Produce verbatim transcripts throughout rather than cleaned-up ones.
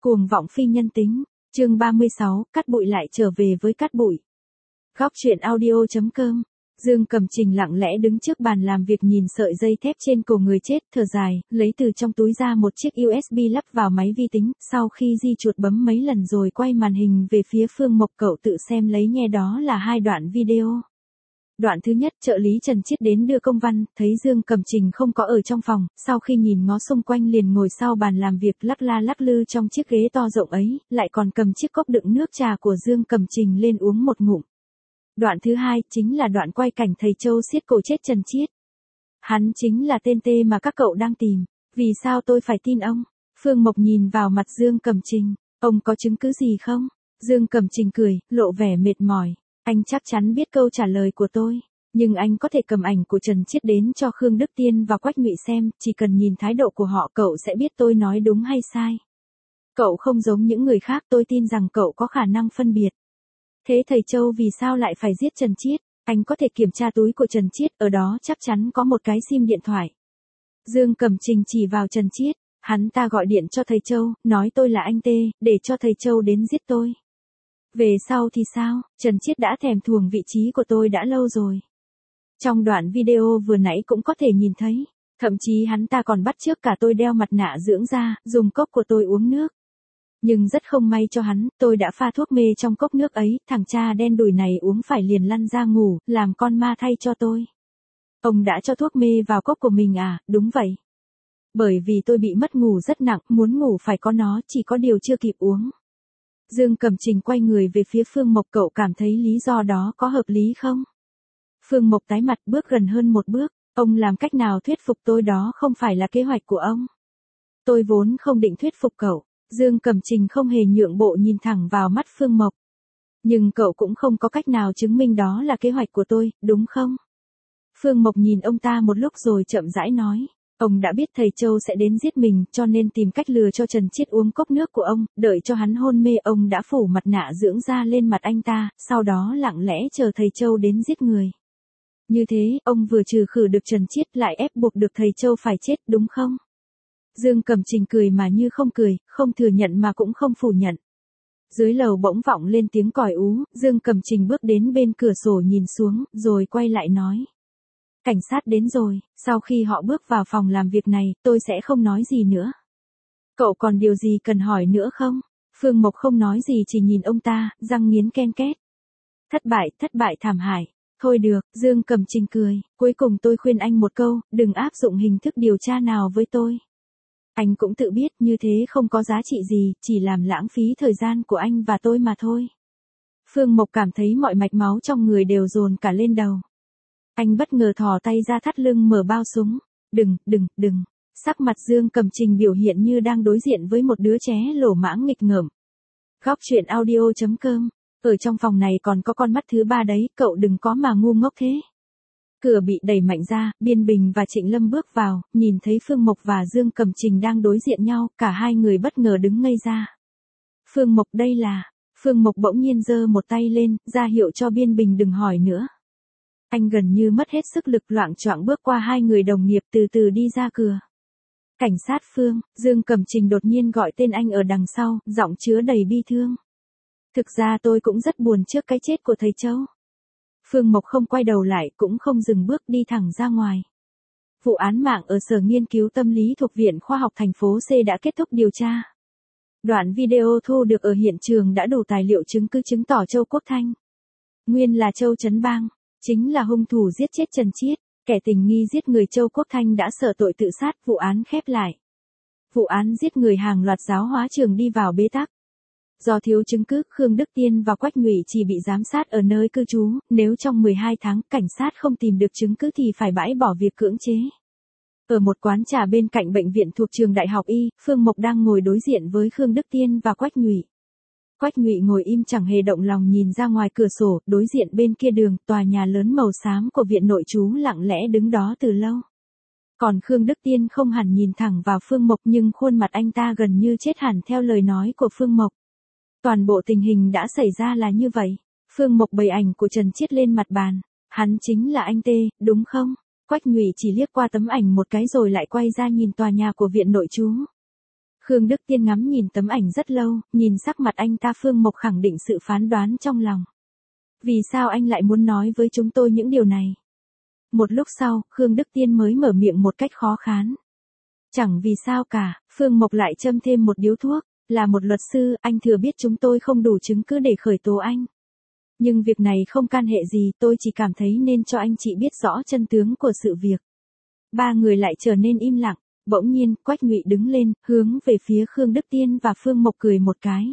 Cuồng vọng phi nhân tính, chương ba mươi sáu, Cát Bụi lại trở về với Cát Bụi. Góc truyện audio chấm com. Dương Cầm Trình lặng lẽ đứng trước bàn làm việc nhìn sợi dây thép trên cổ người chết, thở dài, lấy từ trong túi ra một chiếc u ét bê lắp vào máy vi tính, sau khi di chuột bấm mấy lần rồi quay màn hình về phía Phương Mộc. Cậu tự xem lấy nghe, đó là hai đoạn video. Đoạn thứ nhất, trợ lý Trần Chiết đến đưa công văn, thấy Dương Cầm Trình không có ở trong phòng, sau khi nhìn ngó xung quanh liền ngồi sau bàn làm việc lắc la lắc lư trong chiếc ghế to rộng ấy, lại còn cầm chiếc cốc đựng nước trà của Dương Cầm Trình lên uống một ngụm. Đoạn thứ hai, chính là đoạn quay cảnh thầy Châu siết cổ chết Trần Chiết. Hắn chính là tên tê mà các cậu đang tìm, vì sao tôi phải tin ông? Phương Mộc nhìn vào mặt Dương Cầm Trình, ông có chứng cứ gì không? Dương Cầm Trình cười, lộ vẻ mệt mỏi. Anh chắc chắn biết câu trả lời của tôi, nhưng anh có thể cầm ảnh của Trần Chiết đến cho Khương Đức Tiên và Quách Ngụy xem, chỉ cần nhìn thái độ của họ cậu sẽ biết tôi nói đúng hay sai. Cậu không giống những người khác, tôi tin rằng cậu có khả năng phân biệt. Thế thầy Châu vì sao lại phải giết Trần Chiết? Anh có thể kiểm tra túi của Trần Chiết, ở đó chắc chắn có một cái sim điện thoại. Dương Cầm Trình chỉ vào Trần Chiết, hắn ta gọi điện cho thầy Châu, nói tôi là anh Tê, để cho thầy Châu đến giết tôi. Về sau thì sao, Trần Chiết đã thèm thuồng vị trí của tôi đã lâu rồi. Trong đoạn video vừa nãy cũng có thể nhìn thấy, thậm chí hắn ta còn bắt chước cả tôi đeo mặt nạ dưỡng da, dùng cốc của tôi uống nước. Nhưng rất không may cho hắn, tôi đã pha thuốc mê trong cốc nước ấy, thằng cha đen đủi này uống phải liền lăn ra ngủ, làm con ma thay cho tôi. Ông đã cho thuốc mê vào cốc của mình à? Đúng vậy. Bởi vì tôi bị mất ngủ rất nặng, muốn ngủ phải có nó, chỉ có điều chưa kịp uống. Dương Cầm Trình quay người về phía Phương Mộc, cậu cảm thấy lý do đó có hợp lý không? Phương Mộc tái mặt, bước gần hơn một bước, ông làm cách nào thuyết phục tôi, đó không phải là kế hoạch của ông. Tôi vốn không định thuyết phục cậu. Dương Cầm Trình không hề nhượng bộ nhìn thẳng vào mắt Phương Mộc. Nhưng cậu cũng không có cách nào chứng minh đó là kế hoạch của tôi, đúng không? Phương Mộc nhìn ông ta một lúc rồi chậm rãi nói. Ông đã biết thầy Châu sẽ đến giết mình, cho nên tìm cách lừa cho Trần Chiết uống cốc nước của ông, đợi cho hắn hôn mê ông đã phủ mặt nạ dưỡng da lên mặt anh ta, sau đó lặng lẽ chờ thầy Châu đến giết người. Như thế, ông vừa trừ khử được Trần Chiết lại ép buộc được thầy Châu phải chết, đúng không? Dương Cầm Trình cười mà như không cười, không thừa nhận mà cũng không phủ nhận. Dưới lầu bỗng vọng lên tiếng còi ú, Dương Cầm Trình bước đến bên cửa sổ nhìn xuống, rồi quay lại nói. Cảnh sát đến rồi, sau khi họ bước vào phòng làm việc này, tôi sẽ không nói gì nữa. Cậu còn điều gì cần hỏi nữa không? Phương Mộc không nói gì, chỉ nhìn ông ta, răng nghiến ken két. Thất bại, thất bại thảm hại. Thôi được, Dương Cầm Trình cười, cuối cùng tôi khuyên anh một câu, đừng áp dụng hình thức điều tra nào với tôi. Anh cũng tự biết như thế không có giá trị gì, chỉ làm lãng phí thời gian của anh và tôi mà thôi. Phương Mộc cảm thấy mọi mạch máu trong người đều dồn cả lên đầu. Anh bất ngờ thò tay ra thắt lưng mở bao súng. Đừng, đừng, đừng. Sắc mặt Dương Cầm Trình biểu hiện như đang đối diện với một đứa trẻ lổ mãng nghịch ngợm. Góc truyện audio chấm com. Ở trong phòng này còn có con mắt thứ ba đấy, cậu đừng có mà ngu ngốc thế. Cửa bị đẩy mạnh ra, Biên Bình và Trịnh Lâm bước vào, nhìn thấy Phương Mộc và Dương Cầm Trình đang đối diện nhau, cả hai người bất ngờ đứng ngây ra. Phương Mộc, đây là... Phương Mộc bỗng nhiên giơ một tay lên, ra hiệu cho Biên Bình đừng hỏi nữa. Anh gần như mất hết sức lực, loạng choạng bước qua hai người đồng nghiệp, từ từ đi ra cửa. Cảnh sát Phương, Dương Cầm Trình đột nhiên gọi tên anh ở đằng sau, giọng chứa đầy bi thương. Thực ra tôi cũng rất buồn trước cái chết của thầy Châu. Phương Mộc không quay đầu lại, cũng không dừng bước, đi thẳng ra ngoài. Vụ án mạng ở Sở Nghiên cứu Tâm lý thuộc Viện Khoa học thành phố C đã kết thúc điều tra. Đoạn video thu được ở hiện trường đã đủ tài liệu chứng cứ chứng tỏ Châu Quốc Thanh, nguyên là Châu Trấn Bang, chính là hung thủ giết chết Trần Chiết. Kẻ tình nghi giết người Châu Quốc Thanh đã sợ tội tự sát, vụ án khép lại. Vụ án giết người hàng loạt giáo hóa trường đi vào bế tắc. Do thiếu chứng cứ, Khương Đức Tiên và Quách Ngụy chỉ bị giám sát ở nơi cư trú, nếu trong mười hai tháng cảnh sát không tìm được chứng cứ thì phải bãi bỏ việc cưỡng chế. Ở một quán trà bên cạnh bệnh viện thuộc trường Đại học Y, Phương Mộc đang ngồi đối diện với Khương Đức Tiên và Quách Ngụy. Quách Ngụy ngồi im chẳng hề động lòng nhìn ra ngoài cửa sổ, đối diện bên kia đường, tòa nhà lớn màu xám của viện nội trú lặng lẽ đứng đó từ lâu. Còn Khương Đức Tiên không hẳn nhìn thẳng vào Phương Mộc, nhưng khuôn mặt anh ta gần như chết hẳn theo lời nói của Phương Mộc. Toàn bộ tình hình đã xảy ra là như vậy. Phương Mộc bày ảnh của Trần Chiết lên mặt bàn. Hắn chính là anh Tê, đúng không? Quách Ngụy chỉ liếc qua tấm ảnh một cái rồi lại quay ra nhìn tòa nhà của viện nội trú. Khương Đức Tiên ngắm nhìn tấm ảnh rất lâu, nhìn sắc mặt anh ta Phương Mộc khẳng định sự phán đoán trong lòng. Vì sao anh lại muốn nói với chúng tôi những điều này? Một lúc sau, Khương Đức Tiên mới mở miệng một cách khó khán. Chẳng vì sao cả, Phương Mộc lại châm thêm một điếu thuốc, là một luật sư, anh thừa biết chúng tôi không đủ chứng cứ để khởi tố anh. Nhưng việc này không can hệ gì, tôi chỉ cảm thấy nên cho anh chị biết rõ chân tướng của sự việc. Ba người lại trở nên im lặng, bỗng nhiên, Quách Nhụy đứng lên, hướng về phía Khương Đức Tiên và Phương Mộc cười một cái.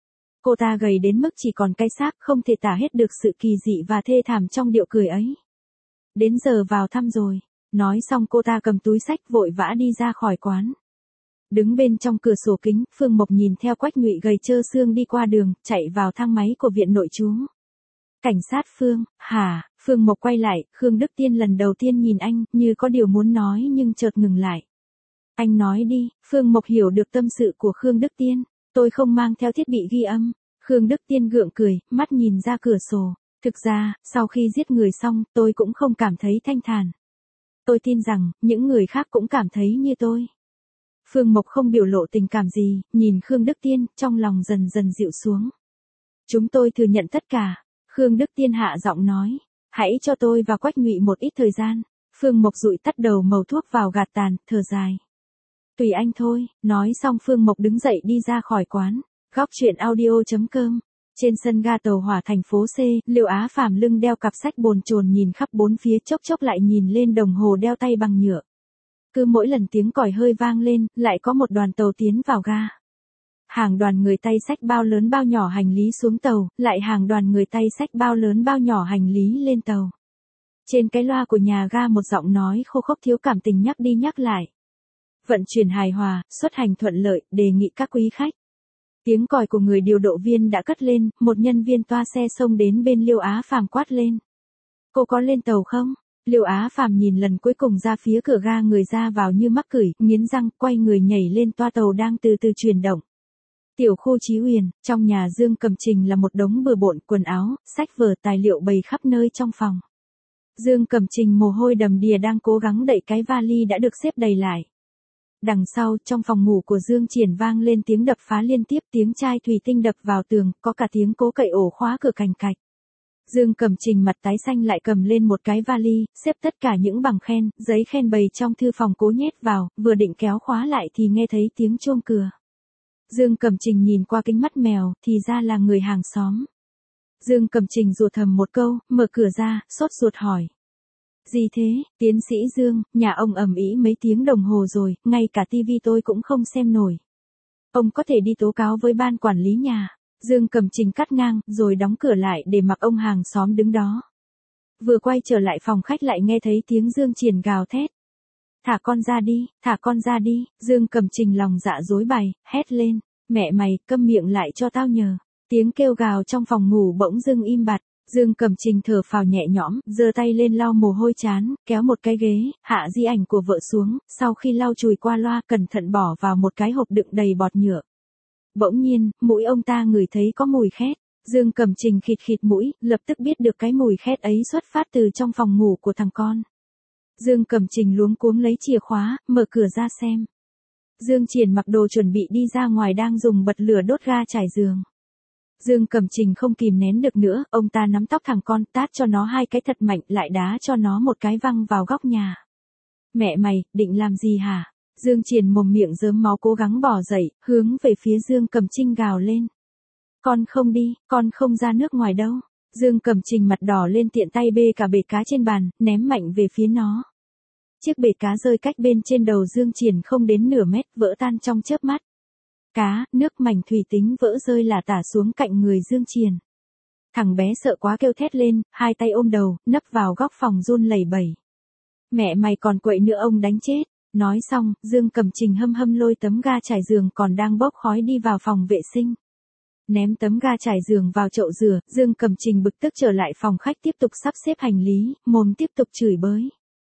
Cô ta gầy đến mức chỉ còn cái xác, không thể tả hết được sự kỳ dị và thê thảm trong điệu cười ấy. Đến giờ vào thăm rồi. Nói xong cô ta cầm túi xách vội vã đi ra khỏi quán. Đứng bên trong cửa sổ kính, Phương Mộc nhìn theo Quách Nhụy gầy trơ xương đi qua đường, chạy vào thang máy của viện nội trú. Cảnh sát Phương, hả? Phương Mộc quay lại, Khương Đức Tiên lần đầu tiên nhìn anh, như có điều muốn nói nhưng chợt ngừng lại. Anh nói đi, Phương Mộc hiểu được tâm sự của Khương Đức Tiên. Tôi không mang theo thiết bị ghi âm. Khương Đức Tiên gượng cười, mắt nhìn ra cửa sổ. Thực ra, sau khi giết người xong, tôi cũng không cảm thấy thanh thản. Tôi tin rằng, những người khác cũng cảm thấy như tôi. Phương Mộc không biểu lộ tình cảm gì, nhìn Khương Đức Tiên, trong lòng dần dần dịu xuống. Chúng tôi thừa nhận tất cả. Khương Đức Tiên hạ giọng nói. Hãy cho tôi và Quách Nhụy một ít thời gian. Phương Mộc dụi tắt đầu mẩu thuốc vào gạt tàn, thở dài. Tùy anh thôi, nói xong Phương Mộc đứng dậy đi ra khỏi quán. Góc truyện audio chấm com. Trên sân ga tàu hỏa thành phố C, Liêu Á Phàm lưng đeo cặp sách bồn chồn nhìn khắp bốn phía, chốc chốc lại nhìn lên đồng hồ đeo tay bằng nhựa. Cứ mỗi lần tiếng còi hơi vang lên, lại có một đoàn tàu tiến vào ga. Hàng đoàn người tay xách bao lớn bao nhỏ hành lý xuống tàu, lại hàng đoàn người tay xách bao lớn bao nhỏ hành lý lên tàu. Trên cái loa của nhà ga một giọng nói khô khốc thiếu cảm tình nhắc đi nhắc lại. Vận chuyển hài hòa, xuất hành thuận lợi, đề nghị các quý khách. Tiếng còi của người điều độ viên đã cất lên, một nhân viên toa xe xông đến bên Liêu Á Phàm quát lên. Cô có lên tàu không? Liêu Á Phàm nhìn lần cuối cùng ra phía cửa ga, người ra vào như mắc cửi, nghiến răng, quay người nhảy lên toa tàu đang từ từ chuyển động. Tiểu khu Chí Huyền, trong nhà Dương Cầm Trình là một đống bừa bộn quần áo, sách vở tài liệu bày khắp nơi trong phòng. Dương Cầm Trình mồ hôi đầm đìa đang cố gắng đẩy cái vali đã được xếp đầy lại. Đằng sau, trong phòng ngủ của Dương Triển vang lên tiếng đập phá liên tiếp, tiếng chai thủy tinh đập vào tường, có cả tiếng cố cậy ổ khóa cửa cành cạch. Dương Cầm Trình mặt tái xanh lại cầm lên một cái vali, xếp tất cả những bằng khen, giấy khen bày trong thư phòng cố nhét vào, vừa định kéo khóa lại thì nghe thấy tiếng chuông cửa. Dương Cầm Trình nhìn qua kính mắt mèo, thì ra là người hàng xóm. Dương Cầm Trình rủa thầm một câu, mở cửa ra, sốt ruột hỏi. Gì thế, tiến sĩ Dương, nhà ông ầm ĩ mấy tiếng đồng hồ rồi, ngay cả tivi tôi cũng không xem nổi. Ông có thể đi tố cáo với ban quản lý nhà. Dương Cầm Trình cắt ngang, rồi đóng cửa lại để mặc ông hàng xóm đứng đó. Vừa quay trở lại phòng khách lại nghe thấy tiếng Dương Triển gào thét. Thả con ra đi, thả con ra đi, Dương Cầm Trình lòng dạ rối bời, hét lên. Mẹ mày, câm miệng lại cho tao nhờ. Tiếng kêu gào trong phòng ngủ bỗng dưng im bặt. Dương Cầm Trình thở phào nhẹ nhõm, giơ tay lên lau mồ hôi trán, kéo một cái ghế, hạ di ảnh của vợ xuống, sau khi lau chùi qua loa cẩn thận bỏ vào một cái hộp đựng đầy bọt nhựa. Bỗng nhiên, mũi ông ta ngửi thấy có mùi khét. Dương Cầm Trình khịt khịt mũi, lập tức biết được cái mùi khét ấy xuất phát từ trong phòng ngủ của thằng con. Dương Cầm Trình luống cuống lấy chìa khóa, mở cửa ra xem. Dương Triển mặc đồ chuẩn bị đi ra ngoài đang dùng bật lửa đốt ga trải giường. Dương Cầm Trình không kìm nén được nữa, ông ta nắm tóc thằng con, tát cho nó hai cái thật mạnh, lại đá cho nó một cái văng vào góc nhà. Mẹ mày, định làm gì hả? Dương Triển mồm miệng rớm máu cố gắng bỏ dậy, hướng về phía Dương Cầm Trình gào lên. Con không đi, con không ra nước ngoài đâu. Dương Cầm Trình mặt đỏ lên tiện tay bê cả bể cá trên bàn, ném mạnh về phía nó. Chiếc bể cá rơi cách bên trên đầu Dương Triển không đến nửa mét, vỡ tan trong chớp mắt. Cá, nước mảnh thủy tính vỡ rơi lả tả xuống cạnh người Dương Triển. Thằng bé sợ quá kêu thét lên, hai tay ôm đầu, nấp vào góc phòng run lẩy bẩy. Mẹ mày còn quậy nữa ông đánh chết. Nói xong, Dương Cầm Trình hâm hâm lôi tấm ga trải giường còn đang bốc khói đi vào phòng vệ sinh. Ném tấm ga trải giường vào chậu rửa, Dương Cầm Trình bực tức trở lại phòng khách tiếp tục sắp xếp hành lý, mồm tiếp tục chửi bới.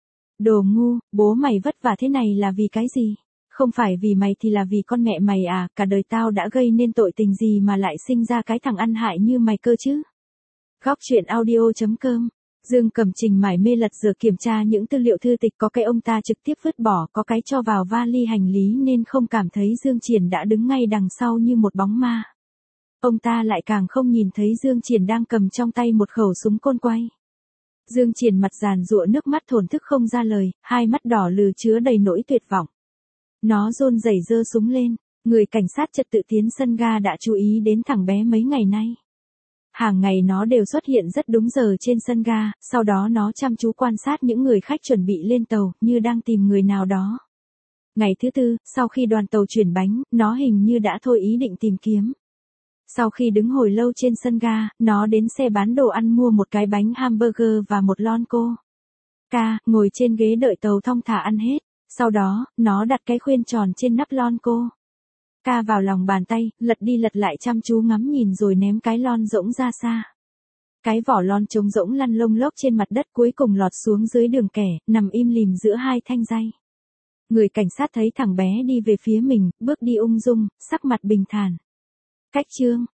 Đồ ngu, bố mày vất vả thế này là vì cái gì? Không phải vì mày thì là vì con mẹ mày à, cả đời tao đã gây nên tội tình gì mà lại sinh ra cái thằng ăn hại như mày cơ chứ? Góc truyện audio chấm com Dương Cẩm Trình mải mê lật dở kiểm tra những tư liệu thư tịch, có cái ông ta trực tiếp vứt bỏ, có cái cho vào vali hành lý nên không cảm thấy Dương Triển đã đứng ngay đằng sau như một bóng ma. Ông ta lại càng không nhìn thấy Dương Triển đang cầm trong tay một khẩu súng côn quay. Dương Triển mặt giàn giụa nước mắt thổn thức không ra lời, hai mắt đỏ lừ chứa đầy nỗi tuyệt vọng. Nó run rẩy giơ súng lên, người cảnh sát trật tự tiến sân ga đã chú ý đến thằng bé mấy ngày nay. Hàng ngày nó đều xuất hiện rất đúng giờ trên sân ga, sau đó nó chăm chú quan sát những người khách chuẩn bị lên tàu, như đang tìm người nào đó. Ngày thứ tư, sau khi đoàn tàu chuyển bánh, nó hình như đã thôi ý định tìm kiếm. Sau khi đứng hồi lâu trên sân ga, nó đến xe bán đồ ăn mua một cái bánh hamburger và một lon Coca, ngồi trên ghế đợi tàu thong thả ăn hết. Sau đó, nó đặt cái khuyên tròn trên nắp lon Coca vào lòng bàn tay, lật đi lật lại chăm chú ngắm nhìn rồi ném cái lon rỗng ra xa. Cái vỏ lon trống rỗng lăn lông lốc trên mặt đất, cuối cùng lọt xuống dưới đường kẻ, nằm im lìm giữa hai thanh dây. Người cảnh sát thấy thằng bé đi về phía mình, bước đi ung dung, sắc mặt bình thản. Cách chương